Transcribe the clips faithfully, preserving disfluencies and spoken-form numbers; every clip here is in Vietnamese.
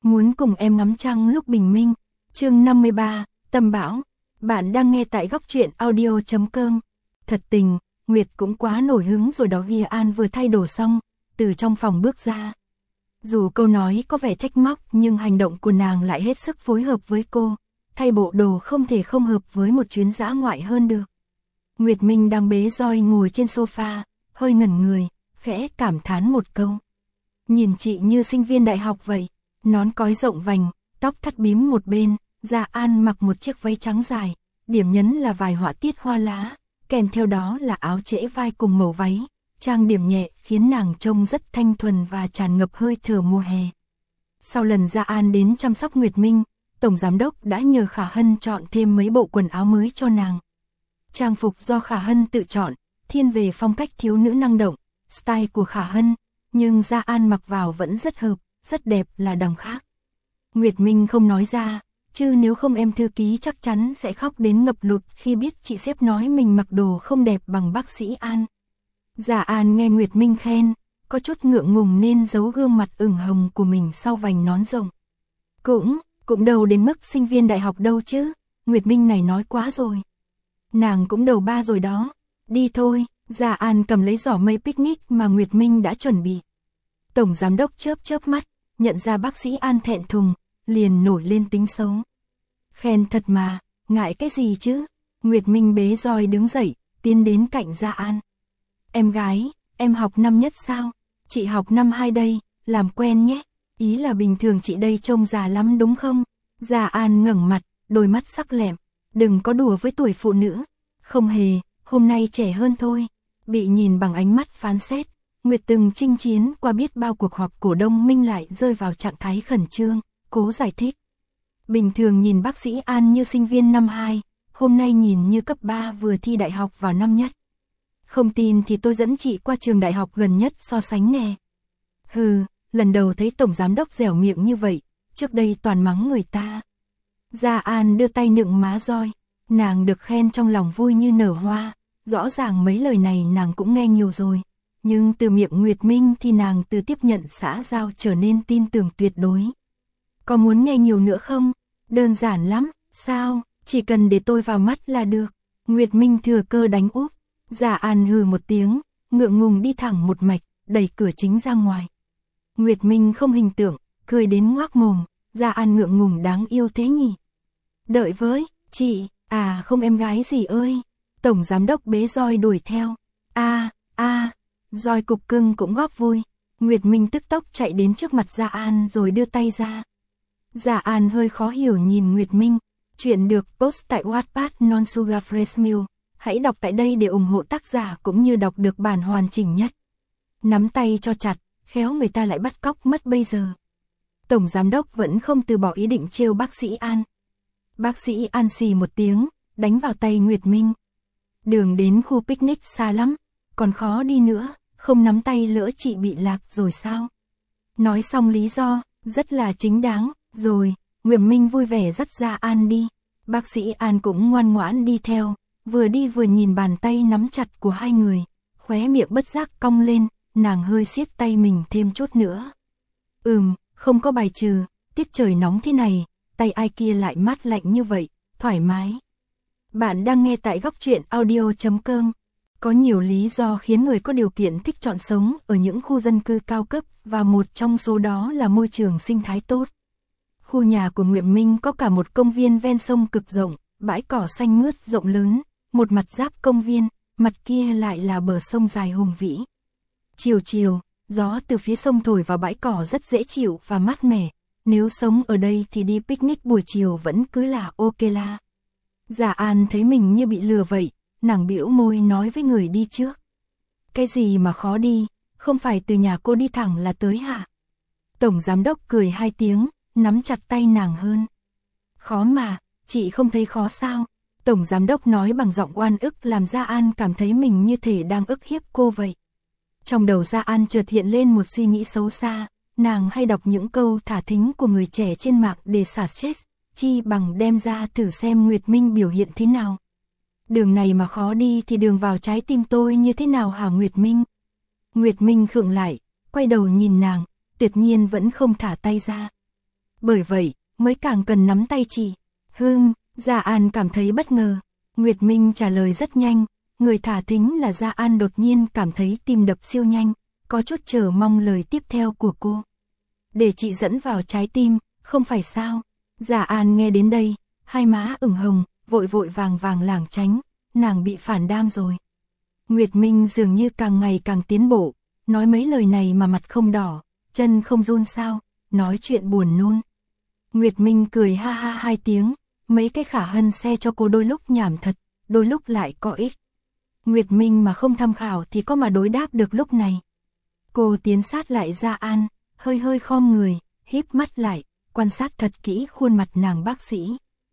muốn cùng em ngắm trăng lúc bình minh. Chương năm mươi ba, Tâm Bão. Bạn đang nghe tại góc truyện audio chấm com. Thật tình, Nguyệt cũng quá nổi hứng rồi đó. Ghi An vừa thay đồ xong, từ trong phòng bước ra. Dù câu nói có vẻ trách móc nhưng hành động của nàng lại hết sức phối hợp với cô. Thay bộ đồ không thể không hợp với một chuyến dã ngoại hơn được. Nguyệt Minh đang bế roi ngồi trên sofa, hơi ngẩn người, khẽ cảm thán một câu. Nhìn chị như sinh viên đại học vậy, nón cói rộng vành, tóc thắt bím một bên, Gia An mặc một chiếc váy trắng dài, điểm nhấn là vài họa tiết hoa lá, kèm theo đó là áo trễ vai cùng màu váy, trang điểm nhẹ khiến nàng trông rất thanh thuần và tràn ngập hơi thở mùa hè. Sau lần Gia An đến chăm sóc Nguyệt Minh, Tổng Giám Đốc đã nhờ Khả Hân chọn thêm mấy bộ quần áo mới cho nàng. Trang phục do Khả Hân tự chọn, thiên về phong cách thiếu nữ năng động, style của Khả Hân, nhưng Gia An mặc vào vẫn rất hợp, rất đẹp là đằng khác. Nguyệt Minh không nói ra, chứ nếu không em thư ký chắc chắn sẽ khóc đến ngập lụt khi biết chị sếp nói mình mặc đồ không đẹp bằng bác sĩ An. Gia An nghe Nguyệt Minh khen, có chút ngượng ngùng nên giấu gương mặt ửng hồng của mình sau vành nón rộng. Cũng, cũng đâu đến mức sinh viên đại học đâu chứ, Nguyệt Minh này nói quá rồi. Nàng cũng đầu ba rồi đó, đi thôi. Gia An cầm lấy giỏ mây picnic mà Nguyệt Minh đã chuẩn bị. Tổng Giám Đốc chớp chớp mắt, nhận ra bác sĩ An thẹn thùng, liền nổi lên tính xấu. Khen thật mà, ngại cái gì chứ? Nguyệt Minh bế roi đứng dậy, tiến đến cạnh Gia An. Em gái, em học năm nhất sao? Chị học năm hai đây, làm quen nhé. Ý là bình thường chị đây trông già lắm đúng không? Gia An ngẩng mặt, đôi mắt sắc lẹm. Đừng có đùa với tuổi phụ nữ. Không hề, hôm nay trẻ hơn thôi. Bị nhìn bằng ánh mắt phán xét, Nguyệt từng chinh chiến qua biết bao cuộc họp cổ đông Minh lại rơi vào trạng thái khẩn trương, cố giải thích. Bình thường nhìn bác sĩ An như sinh viên năm hai, hôm nay nhìn như cấp ba vừa thi đại học vào năm nhất. Không tin thì tôi dẫn chị qua trường đại học gần nhất so sánh nè. Hừ, lần đầu thấy Tổng Giám Đốc dẻo miệng như vậy, trước đây toàn mắng người ta. Gia An đưa tay nựng má roi, nàng được khen trong lòng vui như nở hoa. Rõ ràng mấy lời này nàng cũng nghe nhiều rồi, nhưng từ miệng Nguyệt Minh thì nàng từ tiếp nhận xã giao trở nên tin tưởng tuyệt đối. Có muốn nghe nhiều nữa không? Đơn giản lắm, sao? Chỉ cần để tôi vào mắt là được. Nguyệt Minh thừa cơ đánh úp. Gia An hừ một tiếng, ngượng ngùng đi thẳng một mạch, đẩy cửa chính ra ngoài. Nguyệt Minh không hình tượng, cười đến ngoác mồm. Gia An ngượng ngùng đáng yêu thế nhỉ? Đợi với, chị, à không em gái gì ơi. Tổng Giám Đốc bế roi đuổi theo. A, a, roi cục cưng cũng góp vui. Nguyệt Minh tức tốc chạy đến trước mặt Gia An rồi đưa tay ra. Gia An hơi khó hiểu nhìn Nguyệt Minh. Chuyện được post tại Wattpad Non Sugar Fresh Milk. Hãy đọc tại đây để ủng hộ tác giả cũng như đọc được bản hoàn chỉnh nhất. Nắm tay cho chặt, khéo người ta lại bắt cóc mất bây giờ. Tổng Giám Đốc vẫn không từ bỏ ý định trêu bác sĩ An. Bác sĩ An xì một tiếng, đánh vào tay Nguyệt Minh. Đường đến khu picnic xa lắm, còn khó đi nữa, không nắm tay lỡ chị bị lạc rồi sao? Nói xong lý do, rất là chính đáng, rồi, Nguyệt Minh vui vẻ dắt Gia An đi. Bác sĩ An cũng ngoan ngoãn đi theo, vừa đi vừa nhìn bàn tay nắm chặt của hai người, khóe miệng bất giác cong lên, nàng hơi siết tay mình thêm chút nữa. Ừm, không có bài trừ, tiết trời nóng thế này, tay ai kia lại mát lạnh như vậy, thoải mái. Bạn đang nghe tại góc truyện audio chấm com. Có nhiều lý do khiến người có điều kiện thích chọn sống ở những khu dân cư cao cấp và một trong số đó là môi trường sinh thái tốt. Khu nhà của Nguyệt Minh có cả một công viên ven sông cực rộng, bãi cỏ xanh mướt rộng lớn, một mặt giáp công viên, mặt kia lại là bờ sông dài hùng vĩ. Chiều chiều, gió từ phía sông thổi vào bãi cỏ rất dễ chịu và mát mẻ, nếu sống ở đây thì đi picnic buổi chiều vẫn cứ là ok la. Gia An thấy mình như bị lừa vậy, nàng bĩu môi nói với người đi trước. Cái gì mà khó đi, không phải từ nhà cô đi thẳng là tới hả? Tổng Giám Đốc cười hai tiếng, nắm chặt tay nàng hơn. Khó mà, chị không thấy khó sao? Tổng Giám Đốc nói bằng giọng oan ức làm Gia An cảm thấy mình như thể đang ức hiếp cô vậy. Trong đầu Gia An chợt hiện lên một suy nghĩ xấu xa, nàng hay đọc những câu thả thính của người trẻ trên mạng để xả stress, chi bằng đem ra thử xem Nguyệt Minh biểu hiện thế nào. Đường này mà khó đi thì đường vào trái tim tôi như thế nào hả Nguyệt Minh? Nguyệt Minh khựng lại, quay đầu nhìn nàng, tuyệt nhiên vẫn không thả tay ra. Bởi vậy, mới càng cần nắm tay chị. Hừm, Gia An cảm thấy bất ngờ. Nguyệt Minh trả lời rất nhanh, người thả thính là Gia An đột nhiên cảm thấy tim đập siêu nhanh, có chút chờ mong lời tiếp theo của cô. Để chị dẫn vào trái tim, không phải sao? Gia An nghe đến đây, hai má ửng hồng, vội vội vàng vàng lảng tránh, nàng bị phản đam rồi. Nguyệt Minh dường như càng ngày càng tiến bộ, nói mấy lời này mà mặt không đỏ, chân không run sao, nói chuyện buồn nôn. Nguyệt Minh cười ha ha hai tiếng, mấy cái khả hân xe cho cô đôi lúc nhảm thật, đôi lúc lại có ích. Nguyệt Minh mà không tham khảo thì có mà đối đáp được lúc này. Cô tiến sát lại Gia An, hơi hơi khom người, híp mắt lại, quan sát thật kỹ khuôn mặt nàng bác sĩ.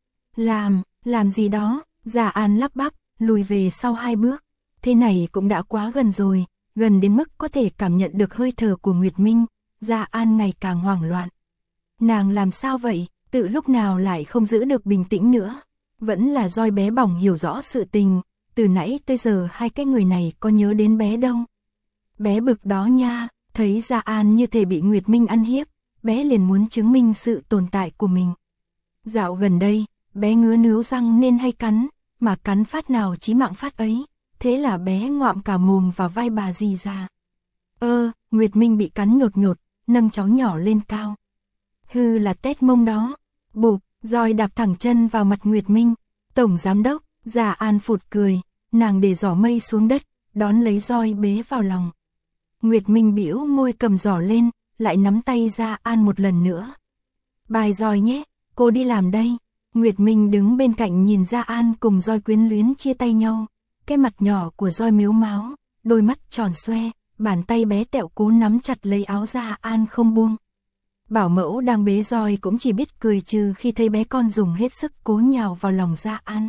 Làm, làm gì đó, Gia An lắp bắp, lùi về sau hai bước. Thế này cũng đã quá gần rồi, gần đến mức có thể cảm nhận được hơi thở của Nguyệt Minh. Gia An ngày càng hoảng loạn. Nàng làm sao vậy, tự lúc nào lại không giữ được bình tĩnh nữa. Vẫn là Roi bé bỏng hiểu rõ sự tình, từ nãy tới giờ hai cái người này có nhớ đến bé đâu. Bé bực đó nha, thấy Gia An như thể bị Nguyệt Minh ăn hiếp, bé liền muốn chứng minh sự tồn tại của mình. Dạo gần đây, bé ngứa níu răng nên hay cắn, mà cắn phát nào chí mạng phát ấy, thế là bé ngoạm cả mồm vào vai bà dì già. Ơ, Nguyệt Minh bị cắn nhột nhột, nâng cháu nhỏ lên cao. Hư là tét mông đó. Bụp, Roi đạp thẳng chân vào mặt Nguyệt Minh. Tổng giám đốc, Gia An phụt cười, nàng để giỏ mây xuống đất, đón lấy Roi bế vào lòng. Nguyệt Minh bĩu môi cầm giỏ lên, lại nắm tay Gia An một lần nữa. Bài Roi nhé, cô đi làm đây. Nguyệt Minh đứng bên cạnh nhìn Gia An cùng Roi quyến luyến chia tay nhau. Cái mặt nhỏ của Roi mếu máo, đôi mắt tròn xoe, bàn tay bé tẹo cố nắm chặt lấy áo Gia An không buông. Bảo mẫu đang bế Roi cũng chỉ biết cười trừ khi thấy bé con dùng hết sức cố nhào vào lòng Gia An.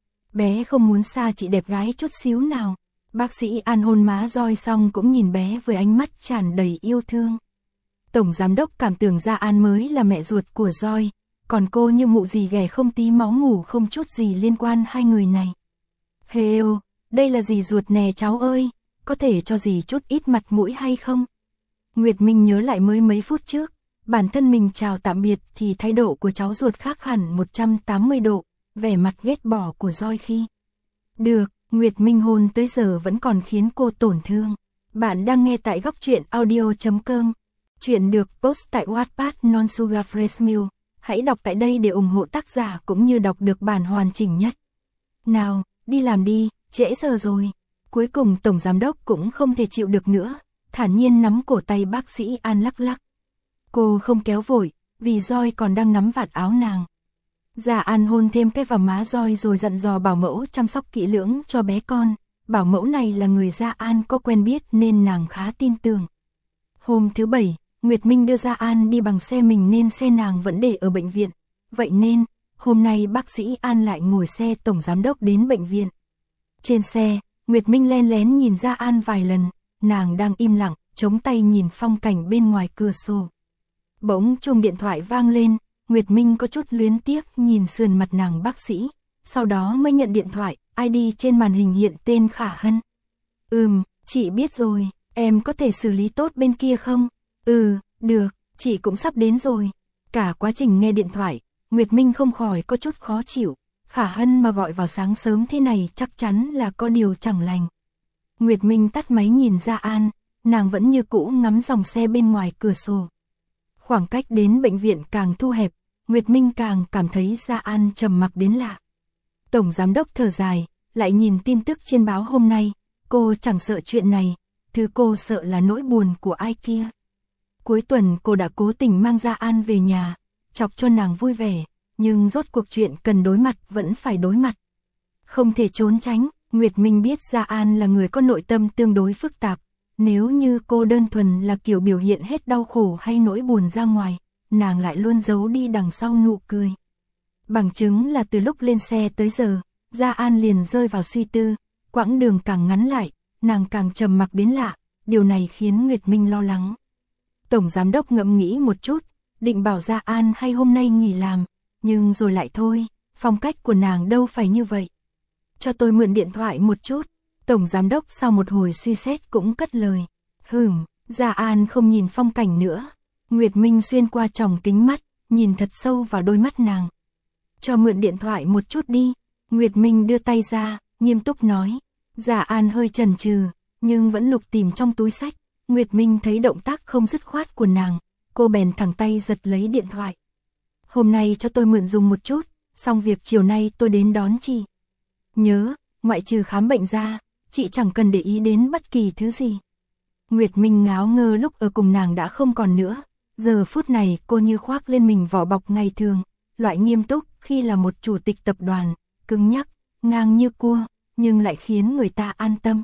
Bé không muốn xa chị đẹp gái chút xíu nào. Bác sĩ An hôn má Roi xong cũng nhìn bé với ánh mắt tràn đầy yêu thương. Tổng giám đốc cảm tưởng Gia An mới là mẹ ruột của Roi, còn cô như mụ gì ghẻ không tí máu ngủ không chút gì liên quan hai người này. Hêu, đây là dì ruột nè cháu ơi, có thể cho dì chút ít mặt mũi hay không? Nguyệt Minh nhớ lại mới mấy phút trước, bản thân mình chào tạm biệt thì thái độ của cháu ruột khác hẳn một trăm tám mươi độ, vẻ mặt ghét bỏ của Roi khi. Được, Nguyệt Minh hôn tới giờ vẫn còn khiến cô tổn thương. Bạn đang nghe tại góc truyện audio chấm com. Chuyện được post tại Wattpad Non Sugar Fresh Milk. Hãy đọc tại đây để ủng hộ tác giả cũng như đọc được bản hoàn chỉnh nhất. Nào, đi làm đi, trễ giờ rồi. Cuối cùng Tổng Giám đốc cũng không thể chịu được nữa, thản nhiên nắm cổ tay bác sĩ An lắc lắc. Cô không kéo vội, vì Roi còn đang nắm vạt áo nàng. Gia An hôn thêm cái vào má Roi rồi dặn dò bảo mẫu chăm sóc kỹ lưỡng cho bé con. Bảo mẫu này là người Gia An có quen biết nên nàng khá tin tưởng. Hôm thứ bảy, Nguyệt Minh đưa Gia An đi bằng xe mình nên xe nàng vẫn để ở bệnh viện. Vậy nên, hôm nay bác sĩ An lại ngồi xe Tổng Giám đốc đến bệnh viện. Trên xe, Nguyệt Minh len lén nhìn Gia An vài lần, nàng đang im lặng, chống tay nhìn phong cảnh bên ngoài cửa sổ. Bỗng chuông điện thoại vang lên, Nguyệt Minh có chút luyến tiếc nhìn sườn mặt nàng bác sĩ, sau đó mới nhận điện thoại, i đê trên màn hình hiện tên Khả Hân. Ừm, chị biết rồi, em có thể xử lý tốt bên kia không? Ừ, được, chị cũng sắp đến rồi. Cả quá trình nghe điện thoại, Nguyệt Minh không khỏi có chút khó chịu, Khả Hân mà gọi vào sáng sớm thế này chắc chắn là có điều chẳng lành. Nguyệt Minh tắt máy nhìn Gia An, nàng vẫn như cũ ngắm dòng xe bên ngoài cửa sổ. Khoảng cách đến bệnh viện càng thu hẹp, Nguyệt Minh càng cảm thấy Gia An trầm mặc đến lạ. Tổng Giám đốc thở dài, lại nhìn tin tức trên báo hôm nay, cô chẳng sợ chuyện này, thứ cô sợ là nỗi buồn của ai kia. Cuối tuần cô đã cố tình mang Gia An về nhà, chọc cho nàng vui vẻ, nhưng rốt cuộc chuyện cần đối mặt vẫn phải đối mặt. Không thể trốn tránh, Nguyệt Minh biết Gia An là người có nội tâm tương đối phức tạp. Nếu như cô đơn thuần là kiểu biểu hiện hết đau khổ hay nỗi buồn ra ngoài, nàng lại luôn giấu đi đằng sau nụ cười. Bằng chứng là từ lúc lên xe tới giờ, Gia An liền rơi vào suy tư, quãng đường càng ngắn lại, nàng càng trầm mặc đến lạ, điều này khiến Nguyệt Minh lo lắng. Tổng Giám đốc ngẫm nghĩ một chút, định bảo Gia An hay hôm nay nghỉ làm, nhưng rồi lại thôi, phong cách của nàng đâu phải như vậy. Cho tôi mượn điện thoại một chút. Tổng Giám đốc sau một hồi suy xét cũng cất lời. Hừm, Gia An không nhìn phong cảnh nữa. Nguyệt Minh xuyên qua tròng kính mắt, nhìn thật sâu vào đôi mắt nàng. Cho mượn điện thoại một chút đi. Nguyệt Minh đưa tay ra, nghiêm túc nói. Dạ An hơi chần chừ, nhưng vẫn lục tìm trong túi sách. Nguyệt Minh thấy động tác không dứt khoát của nàng, cô bèn thẳng tay giật lấy điện thoại. Hôm nay cho tôi mượn dùng một chút, xong việc chiều nay tôi đến đón chị. Nhớ, ngoại trừ khám bệnh ra, chị chẳng cần để ý đến bất kỳ thứ gì. Nguyệt Minh ngáo ngơ lúc ở cùng nàng đã không còn nữa. Giờ phút này cô như khoác lên mình vỏ bọc ngày thường, loại nghiêm túc khi là một chủ tịch tập đoàn, cứng nhắc, ngang như cua, nhưng lại khiến người ta an tâm.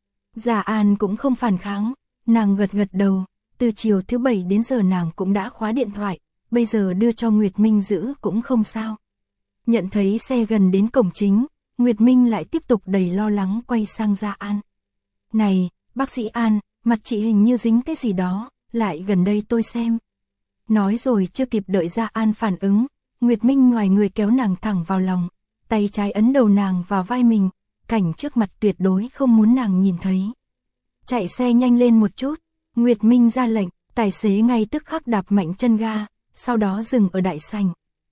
Dạ An cũng không phản kháng, nàng gật gật đầu, từ chiều thứ bảy đến giờ nàng cũng đã khóa điện thoại, bây giờ đưa cho Nguyệt Minh giữ cũng không sao. Nhận thấy xe gần đến cổng chính, Nguyệt Minh lại tiếp tục đầy lo lắng quay sang Dạ An. Này, bác sĩ An, mặt chị hình như dính cái gì đó, lại gần đây tôi xem. Nói rồi chưa kịp đợi Dạ An phản ứng, Nguyệt Minh ngoài người kéo nàng thẳng vào lòng, tay trái ấn đầu nàng vào vai mình, cảnh trước mặt tuyệt đối không muốn nàng nhìn thấy. Chạy xe nhanh lên một chút, Nguyệt Minh ra lệnh, tài xế ngay tức khắc đạp mạnh chân ga, sau đó dừng ở đại sảnh.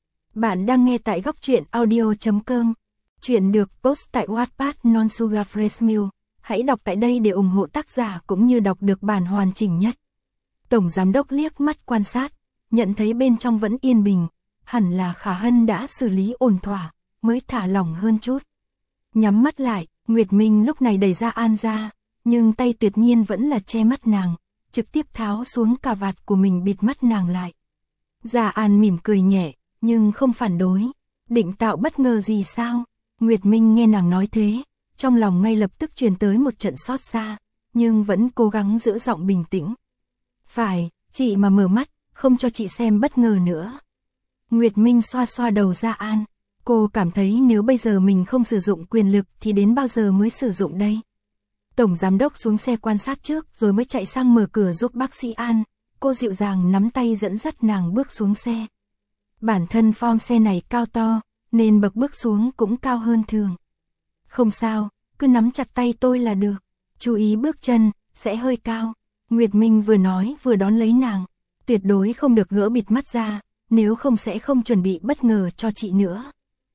Bạn đang nghe tại góc truyện audio chấm com. Chuyện được post tại Wattpad Non Sugar Fresh Milk. Hãy đọc tại đây để ủng hộ tác giả cũng như đọc được bản hoàn chỉnh nhất. Tổng giám đốc liếc mắt quan sát, nhận thấy bên trong vẫn yên bình, hẳn là Khả Hân đã xử lý ổn thỏa, mới thả lỏng hơn chút. Nhắm mắt lại, Nguyệt Minh lúc này đẩy Dạ An ra, nhưng tay tuyệt nhiên vẫn là che mắt nàng, trực tiếp tháo xuống cà vạt của mình bịt mắt nàng lại. Dạ An mỉm cười nhẹ, nhưng không phản đối. Định tạo bất ngờ gì sao? Nguyệt Minh nghe nàng nói thế, trong lòng ngay lập tức truyền tới một trận xót xa, nhưng vẫn cố gắng giữ giọng bình tĩnh. Phải, chị mà mở mắt, không cho chị xem bất ngờ nữa. Nguyệt Minh xoa xoa đầu Dạ An, cô cảm thấy nếu bây giờ mình không sử dụng quyền lực thì đến bao giờ mới sử dụng đây? Tổng giám đốc xuống xe quan sát trước rồi mới chạy sang mở cửa giúp bác sĩ An, cô dịu dàng nắm tay dẫn dắt nàng bước xuống xe. Bản thân form xe này cao to, nên bậc bước xuống cũng cao hơn thường. Không sao, cứ nắm chặt tay tôi là được, chú ý bước chân, sẽ hơi cao. Nguyệt Minh vừa nói vừa đón lấy nàng, tuyệt đối không được gỡ bịt mắt ra, nếu không sẽ không chuẩn bị bất ngờ cho chị nữa.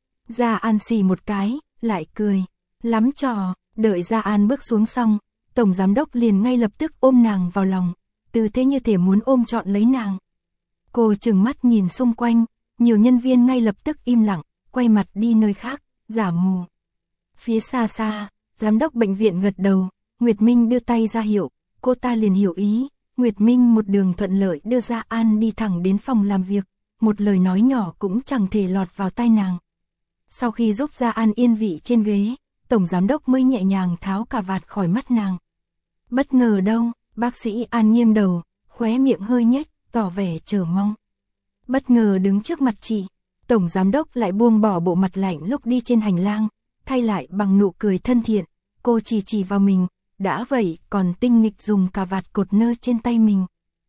Dạ An xì một cái, lại cười, lắm trò. Đợi Dạ An bước xuống xong, tổng giám đốc liền ngay lập tức ôm nàng vào lòng, tư thế như thể muốn ôm trọn lấy nàng. Cô trừng mắt nhìn xung quanh, nhiều nhân viên ngay lập tức im lặng, quay mặt đi nơi khác, giả mù. Phía xa xa, giám đốc bệnh viện gật đầu, Nguyệt Minh đưa tay ra hiệu, cô ta liền hiểu ý. Nguyệt Minh một đường thuận lợi đưa Dạ An đi thẳng đến phòng làm việc, một lời nói nhỏ cũng chẳng thể lọt vào tai nàng. Sau khi giúp Dạ An yên vị trên ghế, tổng giám đốc mới nhẹ nhàng tháo cà vạt khỏi mắt nàng. Bất ngờ đâu, bác sĩ An nghiêng đầu, khóe miệng hơi nhếch, tỏ vẻ chờ mong. Bất ngờ đứng trước mặt chị, tổng giám đốc lại buông bỏ bộ mặt lạnh lúc đi trên hành lang, thay lại bằng nụ cười thân thiện, cô chỉ chỉ vào mình, đã vậy còn tinh nghịch dùng cà vạt cột nơ trên tay mình.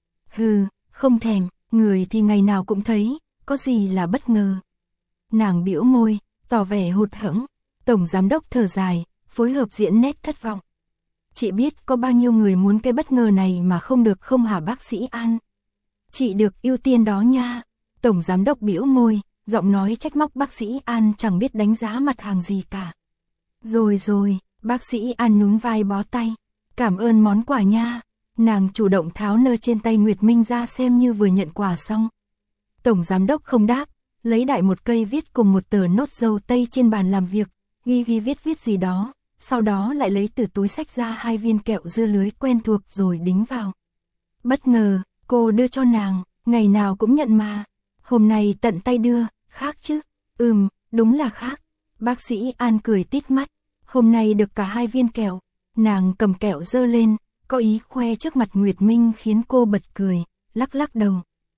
Hừ, không thèm, người thì ngày nào cũng thấy, có gì là bất ngờ. Nàng bĩu môi, tỏ vẻ hụt hẫng. Tổng giám đốc thở dài, phối hợp diễn nét thất vọng. Chị biết có bao nhiêu người muốn cái bất ngờ này mà không được không hả bác sĩ An? Chị được ưu tiên đó nha. Tổng giám đốc bĩu môi, giọng nói trách móc bác sĩ An chẳng biết đánh giá mặt hàng gì cả. Rồi rồi, bác sĩ An nhún vai bó tay. Cảm ơn món quà nha. Nàng chủ động tháo nơ trên tay Nguyệt Minh ra xem như vừa nhận quà xong. Tổng giám đốc không đáp, lấy đại một cây viết cùng một tờ nốt dâu tây trên bàn làm việc. Ghi ghi viết viết gì đó, sau đó lại lấy từ túi xách ra hai viên kẹo dưa lưới quen thuộc rồi đính vào. Bất ngờ, cô đưa cho nàng, ngày nào cũng nhận mà. Hôm nay tận tay đưa, khác chứ? Ừm, đúng là khác. Bác sĩ An cười tít mắt, hôm nay được cả hai viên kẹo. Nàng cầm kẹo dơ lên, có ý khoe trước mặt Nguyệt Minh khiến cô bật cười, lắc lắc đầu.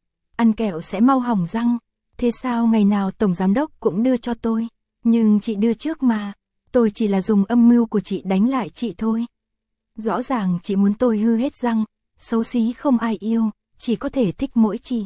Ăn kẹo sẽ mau hỏng răng, thế sao ngày nào tổng giám đốc cũng đưa cho tôi? Nhưng chị đưa trước mà, tôi chỉ là dùng âm mưu của chị đánh lại chị thôi. Rõ ràng chị muốn tôi hư hết răng, xấu xí không ai yêu, chỉ có thể thích mỗi chị.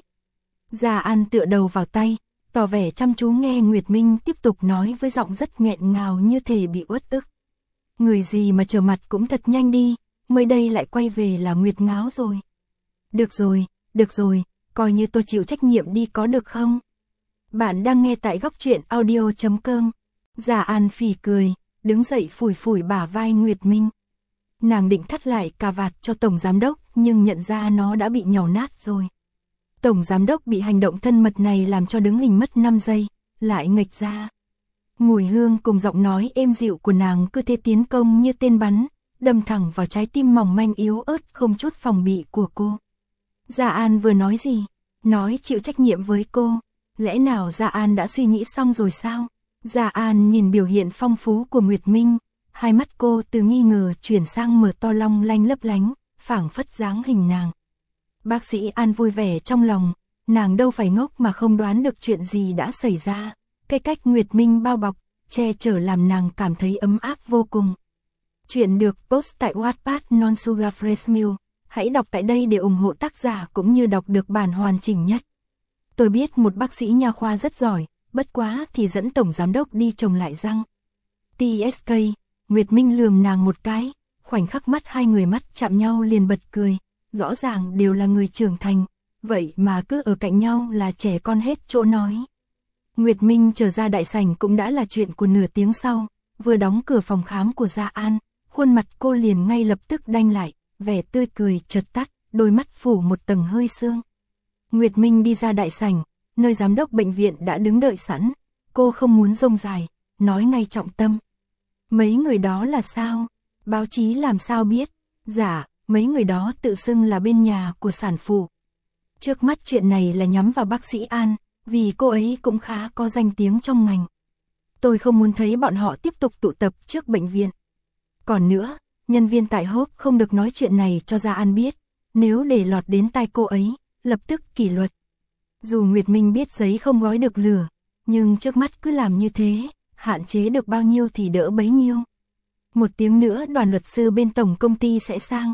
Dạ An tựa đầu vào tay, tỏ vẻ chăm chú nghe Nguyệt Minh tiếp tục nói với giọng rất nghẹn ngào như thể bị uất ức. Người gì mà trở mặt cũng thật nhanh đi, mới đây lại quay về là Nguyệt ngáo rồi. Được rồi, được rồi, coi như tôi chịu trách nhiệm đi có được không? Bạn đang nghe tại góc truyện audio chấm com. Dạ An phì cười, đứng dậy phủi phủi bả vai Nguyệt Minh. Nàng định thắt lại cà vạt cho Tổng Giám Đốc, nhưng nhận ra nó đã bị nhàu nát rồi. Tổng Giám Đốc bị hành động thân mật này làm cho đứng hình mất năm giây, lại nghệch ra. Mùi hương cùng giọng nói êm dịu của nàng cứ thế tiến công như tên bắn, đâm thẳng vào trái tim mỏng manh yếu ớt không chút phòng bị của cô. Dạ An vừa nói gì? Nói chịu trách nhiệm với cô. Lẽ nào Dạ An đã suy nghĩ xong rồi sao? Dạ An nhìn biểu hiện phong phú của Nguyệt Minh, hai mắt cô từ nghi ngờ chuyển sang mở to long lanh lấp lánh, phảng phất dáng hình nàng. Bác sĩ An vui vẻ trong lòng, nàng đâu phải ngốc mà không đoán được chuyện gì đã xảy ra. Cái cách Nguyệt Minh bao bọc, che chở làm nàng cảm thấy ấm áp vô cùng. Chuyện được post tại Wattpad Non Sugar Fresh Milk. Hãy đọc tại đây để ủng hộ tác giả cũng như đọc được bản hoàn chỉnh nhất. Tôi biết một bác sĩ nha khoa rất giỏi, bất quá thì dẫn Tổng Giám Đốc đi trồng lại răng. tê ét ca, Nguyệt Minh lườm nàng một cái, khoảnh khắc mắt hai người mắt chạm nhau liền bật cười. Rõ ràng đều là người trưởng thành, vậy mà cứ ở cạnh nhau là trẻ con hết chỗ nói. Nguyệt Minh trở ra đại sảnh cũng đã là chuyện của nửa tiếng sau, vừa đóng cửa phòng khám của Dạ An, khuôn mặt cô liền ngay lập tức đanh lại, vẻ tươi cười chợt tắt, đôi mắt phủ một tầng hơi sương. Nguyệt Minh đi ra đại sảnh, nơi giám đốc bệnh viện đã đứng đợi sẵn, cô không muốn rông dài, nói ngay trọng tâm. Mấy người đó là sao? Báo chí làm sao biết? Dạ, mấy người đó tự xưng là bên nhà của sản phụ. Trước mắt chuyện này là nhắm vào bác sĩ An, vì cô ấy cũng khá có danh tiếng trong ngành. Tôi không muốn thấy bọn họ tiếp tục tụ tập trước bệnh viện. Còn nữa, nhân viên tại Hope không được nói chuyện này cho Dạ An biết, nếu để lọt đến tai cô ấy, lập tức kỷ luật. Dù Nguyệt Minh biết giấy không gói được lửa, nhưng trước mắt cứ làm như thế, hạn chế được bao nhiêu thì đỡ bấy nhiêu. Một tiếng nữa đoàn luật sư bên tổng công ty sẽ sang.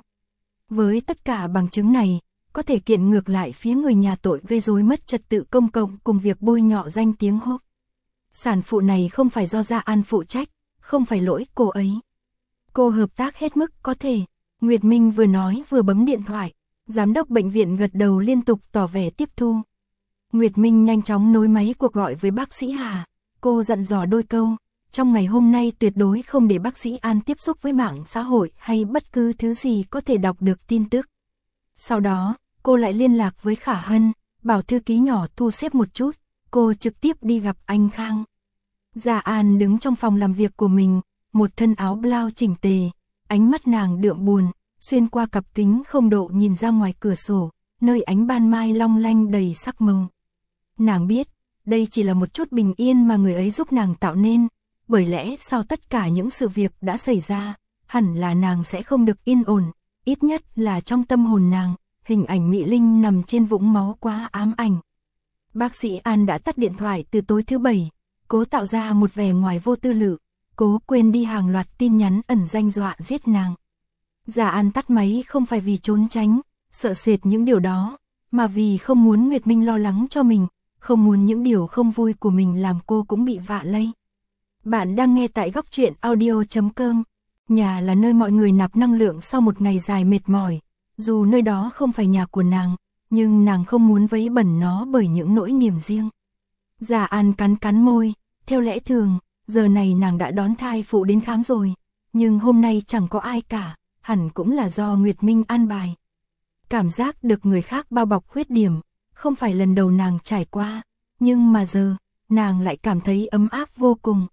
Với tất cả bằng chứng này, có thể kiện ngược lại phía người nhà tội gây rối mất trật tự công cộng cùng việc bôi nhọ danh tiếng Hope. Sản phụ này không phải do Dạ An phụ trách, không phải lỗi cô ấy. Cô hợp tác hết mức có thể. Nguyệt Minh vừa nói vừa bấm điện thoại. Giám đốc bệnh viện gật đầu liên tục tỏ vẻ tiếp thu. Nguyệt Minh nhanh chóng nối máy cuộc gọi với bác sĩ Hà. Cô dặn dò đôi câu. Trong ngày hôm nay tuyệt đối không để bác sĩ An tiếp xúc với mạng xã hội hay bất cứ thứ gì có thể đọc được tin tức. Sau đó, cô lại liên lạc với Khả Hân, bảo thư ký nhỏ thu xếp một chút. Cô trực tiếp đi gặp anh Khang. Dạ An đứng trong phòng làm việc của mình, một thân áo blau chỉnh tề, ánh mắt nàng đượm buồn, xuyên qua cặp kính không độ nhìn ra ngoài cửa sổ, nơi ánh ban mai long lanh đầy sắc màu. Nàng biết, đây chỉ là một chút bình yên mà người ấy giúp nàng tạo nên, bởi lẽ sau tất cả những sự việc đã xảy ra, hẳn là nàng sẽ không được yên ổn, ít nhất là trong tâm hồn nàng, hình ảnh Mỹ Linh nằm trên vũng máu quá ám ảnh. Bác sĩ An đã tắt điện thoại từ tối thứ bảy, cố tạo ra một vẻ ngoài vô tư lự, cố quên đi hàng loạt tin nhắn ẩn danh dọa giết nàng. Dạ An tắt máy không phải vì trốn tránh, sợ sệt những điều đó, mà vì không muốn Nguyệt Minh lo lắng cho mình, không muốn những điều không vui của mình làm cô cũng bị vạ lây. Bạn đang nghe tại góc truyện audio chấm com. Nhà là nơi mọi người nạp năng lượng sau một ngày dài mệt mỏi, dù nơi đó không phải nhà của nàng, nhưng nàng không muốn vấy bẩn nó bởi những nỗi niềm riêng. Dạ An cắn cắn môi, theo lẽ thường, giờ này nàng đã đón thai phụ đến khám rồi, nhưng hôm nay chẳng có ai cả, hẳn cũng là do Nguyệt Minh an bài. Cảm giác được người khác bao bọc khuyết điểm, không phải lần đầu nàng trải qua, nhưng mà giờ, nàng lại cảm thấy ấm áp vô cùng.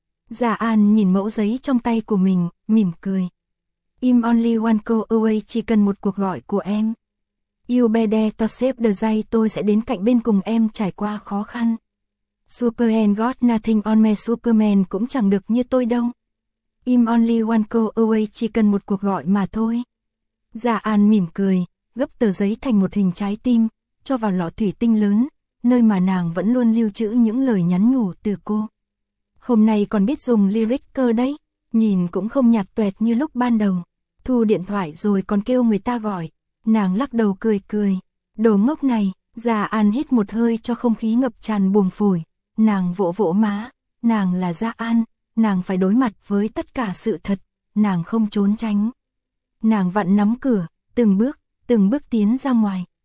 Dạ An nhìn mẫu giấy trong tay của mình, mỉm cười. I'm only one call away, chỉ cần một cuộc gọi của em. You be there to save the day, tôi sẽ đến cạnh bên cùng em trải qua khó khăn. Superman got nothing on me, Superman cũng chẳng được như tôi đâu. I'm only one call away, chỉ cần một cuộc gọi mà thôi. Dạ An mỉm cười, gấp tờ giấy thành một hình trái tim, cho vào lọ thủy tinh lớn, nơi mà nàng vẫn luôn lưu trữ những lời nhắn nhủ từ cô. Hôm nay còn biết dùng lyric cơ đấy, nhìn cũng không nhạt toẹt như lúc ban đầu. Thu điện thoại rồi còn kêu người ta gọi, nàng lắc đầu cười cười. Đồ ngốc này. Dạ An hít một hơi cho không khí ngập tràn buồng phổi, nàng vỗ vỗ má, nàng là Dạ An, nàng phải đối mặt với tất cả sự thật, nàng không trốn tránh. Nàng vặn nắm cửa, từng bước, từng bước tiến ra ngoài.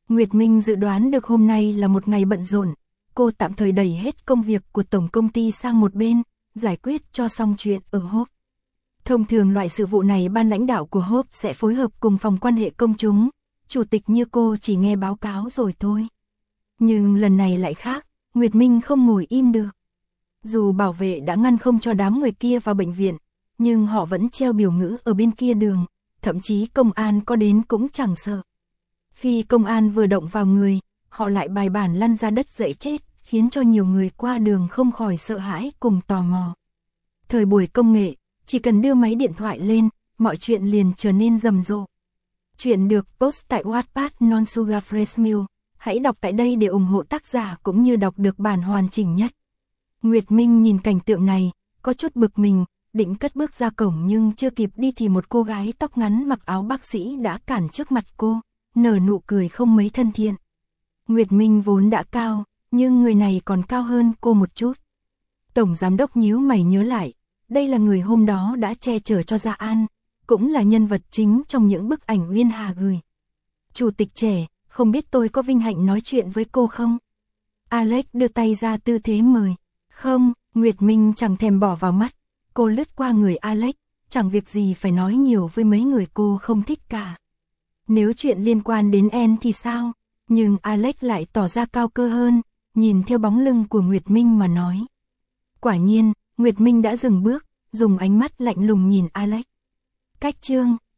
Nguyệt Minh dự đoán được hôm nay là một ngày bận rộn, cô tạm thời đẩy hết công việc của tổng công ty sang một bên, giải quyết cho xong chuyện ở Hope. Thông thường loại sự vụ này ban lãnh đạo của Hope sẽ phối hợp cùng phòng quan hệ công chúng, chủ tịch như cô chỉ nghe báo cáo rồi thôi. Nhưng lần này lại khác, Nguyệt Minh không ngồi im được. Dù bảo vệ đã ngăn không cho đám người kia vào bệnh viện, nhưng họ vẫn treo biểu ngữ ở bên kia đường, thậm chí công an có đến cũng chẳng sợ. Khi công an vừa động vào người, họ lại bài bản lăn ra đất dậy chết, khiến cho nhiều người qua đường không khỏi sợ hãi cùng tò mò. Thời buổi công nghệ, chỉ cần đưa máy điện thoại lên, mọi chuyện liền trở nên rầm rộ. Chuyện được post tại Wattpad Non Sugar Fresh Milk. Hãy đọc tại đây để ủng hộ tác giả cũng như đọc được bản hoàn chỉnh nhất. Nguyệt Minh nhìn cảnh tượng này, có chút bực mình, định cất bước ra cổng nhưng chưa kịp đi thì một cô gái tóc ngắn mặc áo bác sĩ đã cản trước mặt cô, nở nụ cười không mấy thân thiện. Nguyệt Minh vốn đã cao, nhưng người này còn cao hơn cô một chút. Tổng giám đốc nhíu mày nhớ lại, đây là người hôm đó đã che chở cho Gia An, cũng là nhân vật chính trong những bức ảnh Uyên Hà gửi. Chủ tịch trẻ, không biết tôi có vinh hạnh nói chuyện với cô không? Alex đưa tay ra tư thế mời. Không, Nguyệt Minh chẳng thèm bỏ vào mắt. Cô lướt qua người Alex, chẳng việc gì phải nói nhiều với mấy người cô không thích cả. Nếu chuyện liên quan đến En thì sao? Nhưng Alex lại tỏ ra cao cơ hơn, nhìn theo bóng lưng của Nguyệt Minh mà nói. Quả nhiên, Nguyệt Minh đã dừng bước, dùng ánh mắt lạnh lùng nhìn Alex. Cách chương